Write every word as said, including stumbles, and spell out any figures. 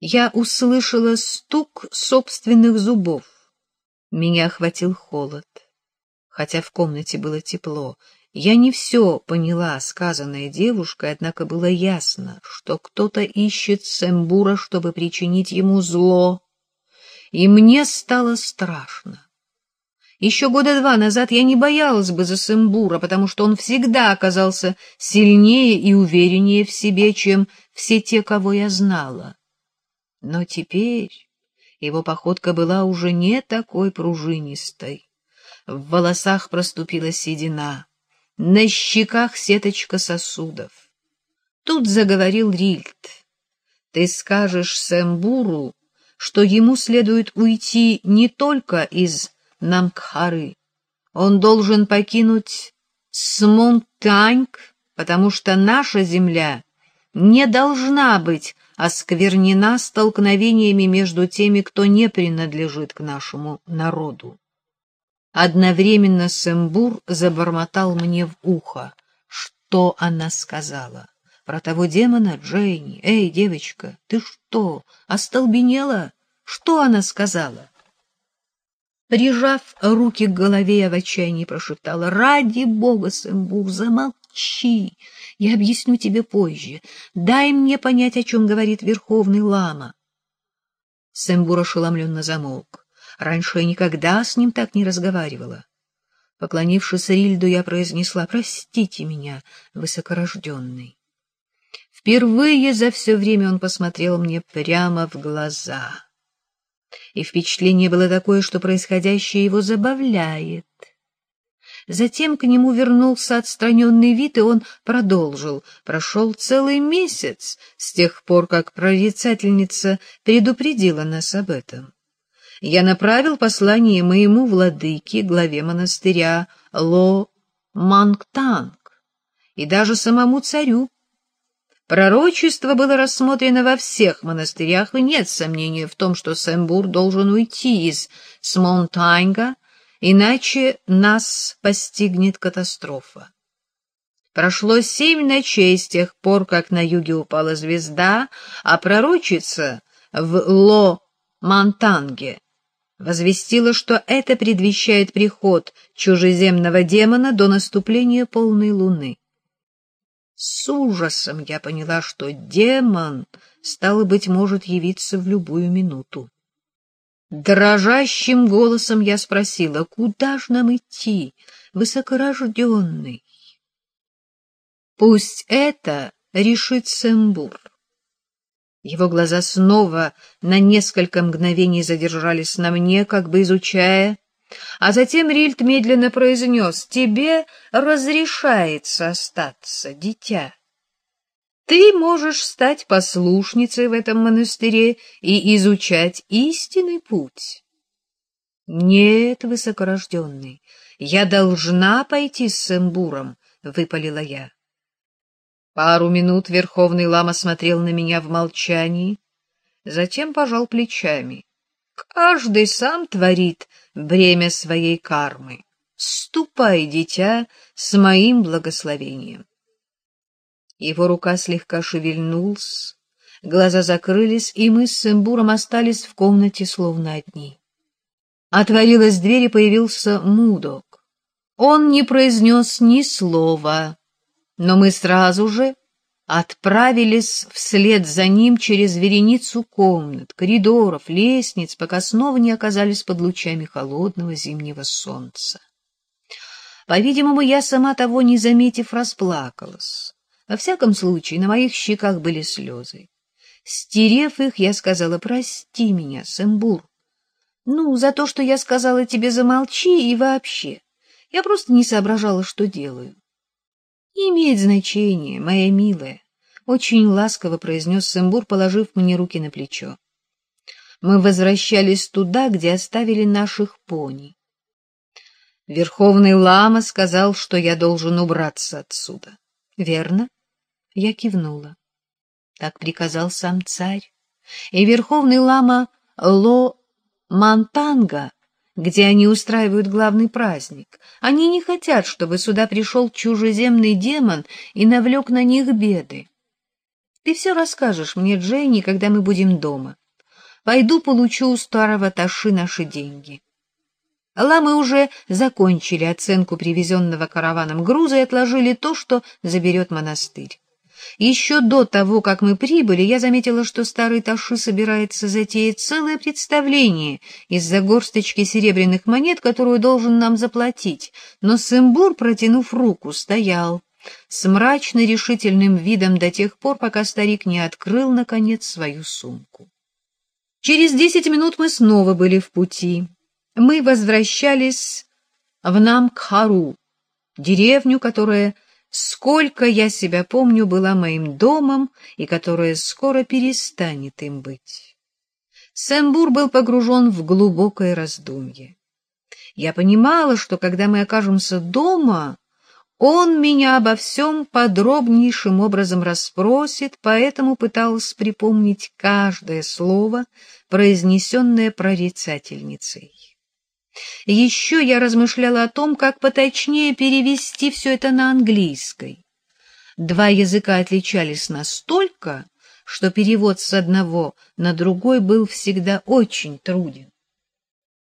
Я услышала стук собственных зубов. Меня охватил холод, хотя в комнате было тепло. Я не все поняла, сказанное девушкой, однако было ясно, что кто-то ищет Сэмбура, чтобы причинить ему зло, и мне стало страшно. Еще года два назад я не боялась бы за Сэмбура, потому что он всегда оказался сильнее и увереннее в себе, чем все те, кого я знала. Но теперь его походка была уже не такой пружинистой. В волосах проступила седина, на щеках сеточка сосудов. Тут заговорил Рильд. Ты скажешь Сэмбуру, что ему следует уйти не только из Намкхары. Он должен покинуть Смонтаньг, потому что наша земля не должна быть осквернена столкновениями между теми, кто не принадлежит к нашему народу. Одновременно Сэмбур забормотал мне в ухо. Что она сказала? Про того демона, Джейни? Эй, девочка, ты что, остолбенела? Что она сказала? Прижав руки к голове, я в отчаянии прошептала: «Ради бога, Сэмбур, замолчи! Я объясню тебе позже. Дай мне понять, о чем говорит Верховный Лама». Сэмбур ошеломленно замолк. Раньше я никогда с ним так не разговаривала. Поклонившись Рильду, я произнесла: «Простите меня, высокорожденный». Впервые за все время он посмотрел мне прямо в глаза. И впечатление было такое, что происходящее его забавляет. Затем к нему вернулся отстраненный вид, и он продолжил. Прошел целый месяц с тех пор, как прорицательница предупредила нас об этом. Я направил послание моему владыке, главе монастыря Ло-Мангтанг, и даже самому царю. Пророчество было рассмотрено во всех монастырях, и нет сомнения в том, что Сэмбур должен уйти из Смонтаньга, иначе нас постигнет катастрофа. Прошло семь ночей с тех пор, как на юге упала звезда, а пророчица в Ло-Мантанге возвестила, что это предвещает приход чужеземного демона до наступления полной луны. С ужасом я поняла, что демон, стало быть, может явиться в любую минуту. Дрожащим голосом я спросила: «Куда ж нам идти, высокорожденный?» «Пусть это решит Сэмбур». Его глаза снова на несколько мгновений задержались на мне, как бы изучая, а затем Рильд медленно произнес: «Тебе разрешается остаться, дитя. Ты можешь стать послушницей в этом монастыре и изучать истинный путь». «Нет, высокорожденный, я должна пойти с Сэмбуром», — выпалила я. Пару минут Верховный Лама смотрел на меня в молчании, затем пожал плечами. «Каждый сам творит бремя своей кармы. Ступай, дитя, с моим благословением». Его рука слегка шевельнулась, глаза закрылись, и мы с Сэмбуром остались в комнате словно одни. Отворилась дверь, и появился Мудок. Он не произнес ни слова, но мы сразу же отправились вслед за ним через вереницу комнат, коридоров, лестниц, пока снова не оказались под лучами холодного зимнего солнца. По-видимому, я, сама того не заметив, расплакалась. Во всяком случае, на моих щеках были слезы. Стерев их, я сказала: «Прости меня, Сэмбур. Ну, за то, что я сказала тебе замолчи, и вообще. Я просто не соображала, что делаю». «Не имеет значения, моя милая», — очень ласково произнес Сэмбур, положив мне руки на плечо. Мы возвращались туда, где оставили наших пони. Верховный Лама сказал, что я должен убраться отсюда. «Верно?» — я кивнула. Так приказал сам царь. И Верховный Лама Ло-Мантанга, где они устраивают главный праздник. Они не хотят, чтобы сюда пришел чужеземный демон и навлек на них беды. Ты все расскажешь мне, Дженни, когда мы будем дома. Пойду получу у старого Таши наши деньги. Ламы уже закончили оценку привезенного караваном груза и отложили то, что заберет монастырь. Еще до того, как мы прибыли, я заметила, что старый Таши собирается затеять целое представление из-за горсточки серебряных монет, которую должен нам заплатить, но Сэмбур, протянув руку, стоял с мрачно решительным видом до тех пор, пока старик не открыл, наконец, свою сумку. Через десять минут мы снова были в пути. Мы возвращались в Намкхару, деревню, которая, сколько я себя помню, была моим домом и которая скоро перестанет им быть. Сэмбур был погружен в глубокое раздумье. Я понимала, что когда мы окажемся дома, он меня обо всем подробнейшим образом расспросит, поэтому пыталась припомнить каждое слово, произнесенное прорицательницей. Еще я размышляла о том, как поточнее перевести все это на английский. Два языка отличались настолько, что перевод с одного на другой был всегда очень труден.